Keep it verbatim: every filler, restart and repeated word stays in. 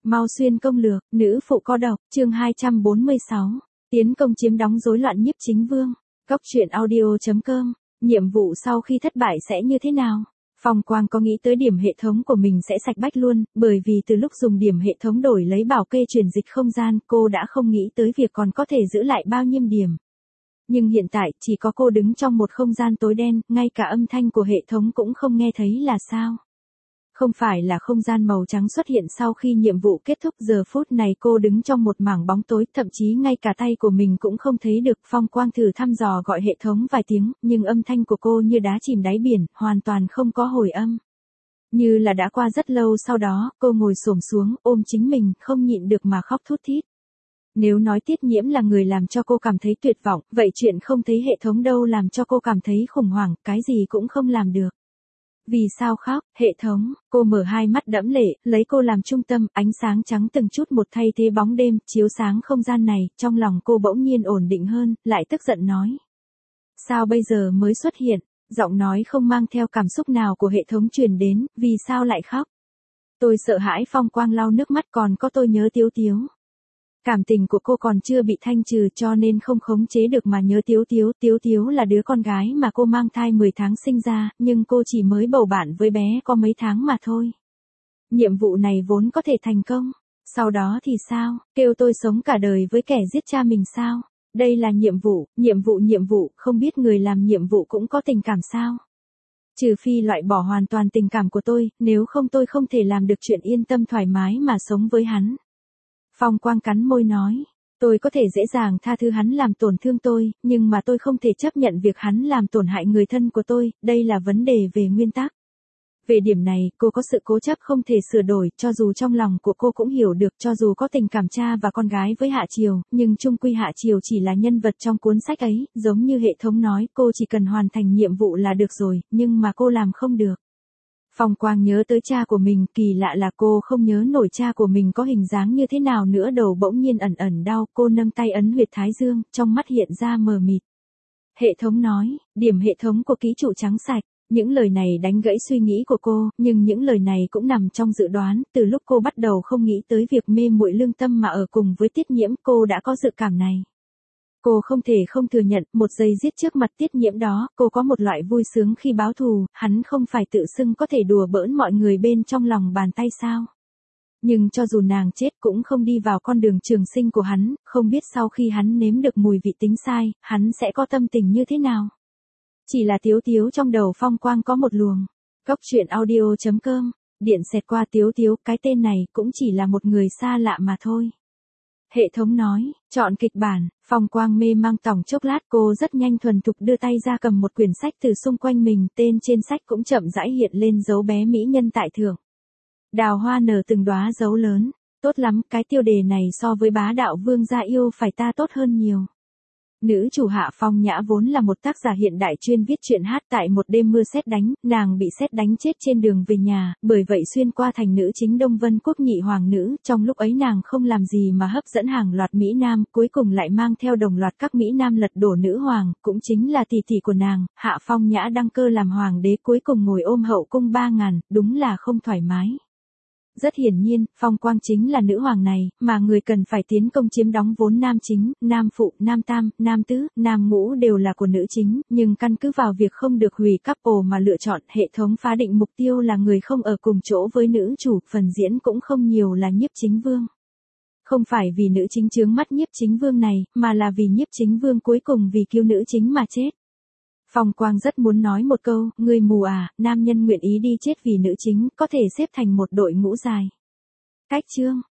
Mau xuyên công lược, nữ phụ có độc, chương hai trăm bốn mươi sáu. Tiến công chiếm đóng rối loạn nhiếp chính vương. Cốc truyện audio chấm com. Nhiệm vụ sau khi thất bại sẽ như thế nào? Phong Quang có nghĩ tới điểm hệ thống của mình sẽ sạch bách luôn, bởi vì từ lúc dùng điểm hệ thống đổi lấy bảo kê truyền dịch không gian, cô đã không nghĩ tới việc còn có thể giữ lại bao nhiêu điểm. Nhưng hiện tại, chỉ có cô đứng trong một không gian tối đen, ngay cả âm thanh của hệ thống cũng không nghe thấy là sao? Không phải là không gian màu trắng xuất hiện sau khi nhiệm vụ kết thúc, giờ phút này cô đứng trong một mảng bóng tối, thậm chí ngay cả tay của mình cũng không thấy được. Phong Quang thử thăm dò gọi hệ thống vài tiếng, nhưng âm thanh của cô như đá chìm đáy biển, hoàn toàn không có hồi âm. Như là đã qua rất lâu sau đó, cô ngồi xổm xuống, ôm chính mình, không nhịn được mà khóc thút thít. Nếu nói Tiết Nhiễm là người làm cho cô cảm thấy tuyệt vọng, vậy chuyện không thấy hệ thống đâu làm cho cô cảm thấy khủng hoảng, cái gì cũng không làm được. Vì sao khóc, hệ thống? Cô mở hai mắt đẫm lệ, lấy cô làm trung tâm, ánh sáng trắng từng chút một thay thế bóng đêm, chiếu sáng không gian này, trong lòng cô bỗng nhiên ổn định hơn, lại tức giận nói. Sao bây giờ mới xuất hiện? Giọng nói không mang theo cảm xúc nào của hệ thống truyền đến, vì sao lại khóc? Tôi sợ hãi. Phong Quang lau nước mắt, còn có tôi nhớ Tiếu Tiếu. Cảm tình của cô còn chưa bị thanh trừ cho nên không khống chế được mà nhớ Tiếu Tiếu. Tiếu Tiếu là đứa con gái mà cô mang thai mười tháng sinh ra, nhưng cô chỉ mới bầu bạn với bé có mấy tháng mà thôi. Nhiệm vụ này vốn có thể thành công. Sau đó thì sao? Kêu tôi sống cả đời với kẻ giết cha mình sao? Đây là nhiệm vụ, nhiệm vụ nhiệm vụ, không biết người làm nhiệm vụ cũng có tình cảm sao? Trừ phi loại bỏ hoàn toàn tình cảm của tôi, nếu không tôi không thể làm được chuyện yên tâm thoải mái mà sống với hắn. Phong Quang cắn môi nói, tôi có thể dễ dàng tha thứ hắn làm tổn thương tôi, nhưng mà tôi không thể chấp nhận việc hắn làm tổn hại người thân của tôi, đây là vấn đề về nguyên tắc. Về điểm này, cô có sự cố chấp không thể sửa đổi, cho dù trong lòng của cô cũng hiểu được, cho dù có tình cảm cha và con gái với Hạ Triều, nhưng chung quy Hạ Triều chỉ là nhân vật trong cuốn sách ấy, giống như hệ thống nói, cô chỉ cần hoàn thành nhiệm vụ là được rồi, nhưng mà cô làm không được. Phong Quang nhớ tới cha của mình, kỳ lạ là cô không nhớ nổi cha của mình có hình dáng như thế nào nữa, đầu bỗng nhiên ẩn ẩn đau, cô nâng tay ấn huyệt thái dương, trong mắt hiện ra mờ mịt. Hệ thống nói, điểm hệ thống của ký chủ trắng sạch. Những lời này đánh gãy suy nghĩ của cô, nhưng những lời này cũng nằm trong dự đoán, từ lúc cô bắt đầu không nghĩ tới việc mê muội lương tâm mà ở cùng với Tiết Nhiễm, cô đã có dự cảm này. Cô không thể không thừa nhận, một giây giết trước mặt Tiết Nhiễm đó, cô có một loại vui sướng khi báo thù, hắn không phải tự xưng có thể đùa bỡn mọi người bên trong lòng bàn tay sao. Nhưng cho dù nàng chết cũng không đi vào con đường trường sinh của hắn, không biết sau khi hắn nếm được mùi vị tính sai, hắn sẽ có tâm tình như thế nào. Chỉ là Tiếu Tiếu trong đầu Phong Quang có một luồng. Cốc truyện audio chấm com. Điện xẹt qua Tiếu Tiếu, cái tên này cũng chỉ là một người xa lạ mà thôi. Hệ thống nói, chọn kịch bản. Phong Quang mê mang tòng chốc lát, cô rất nhanh thuần thục đưa tay ra cầm một quyển sách từ xung quanh mình, tên trên sách cũng chậm rãi hiện lên dấu bé mỹ nhân tại thượng. Đào hoa nở từng đóa dấu lớn. Tốt lắm, cái tiêu đề này so với bá đạo vương gia yêu phải ta tốt hơn nhiều. Nữ chủ Hạ Phong Nhã vốn là một tác giả hiện đại chuyên viết truyện hát. Tại một đêm mưa sét đánh, nàng bị sét đánh chết trên đường về nhà, bởi vậy xuyên qua thành nữ chính Đông Vân Quốc nhị hoàng nữ, trong lúc ấy nàng không làm gì mà hấp dẫn hàng loạt Mỹ Nam, cuối cùng lại mang theo đồng loạt các Mỹ Nam lật đổ nữ hoàng, cũng chính là tỷ tỷ của nàng, Hạ Phong Nhã đăng cơ làm hoàng đế, cuối cùng ngồi ôm hậu cung ba ngàn, đúng là không thoải mái. Rất hiển nhiên, Phong Quang chính là nữ hoàng này, mà người cần phải tiến công chiếm đóng vốn nam chính, nam phụ, nam tam, nam tứ, nam ngũ đều là của nữ chính, nhưng căn cứ vào việc không được hủy couple mà lựa chọn, hệ thống phá định mục tiêu là người không ở cùng chỗ với nữ chủ, phần diễn cũng không nhiều là nhiếp chính vương. Không phải vì nữ chính chướng mắt nhiếp chính vương này, mà là vì nhiếp chính vương cuối cùng vì cứu nữ chính mà chết. Phong Quang rất muốn nói một câu, người mù à, nam nhân nguyện ý đi chết vì nữ chính, có thể xếp thành một đội ngũ dài. Cách chương,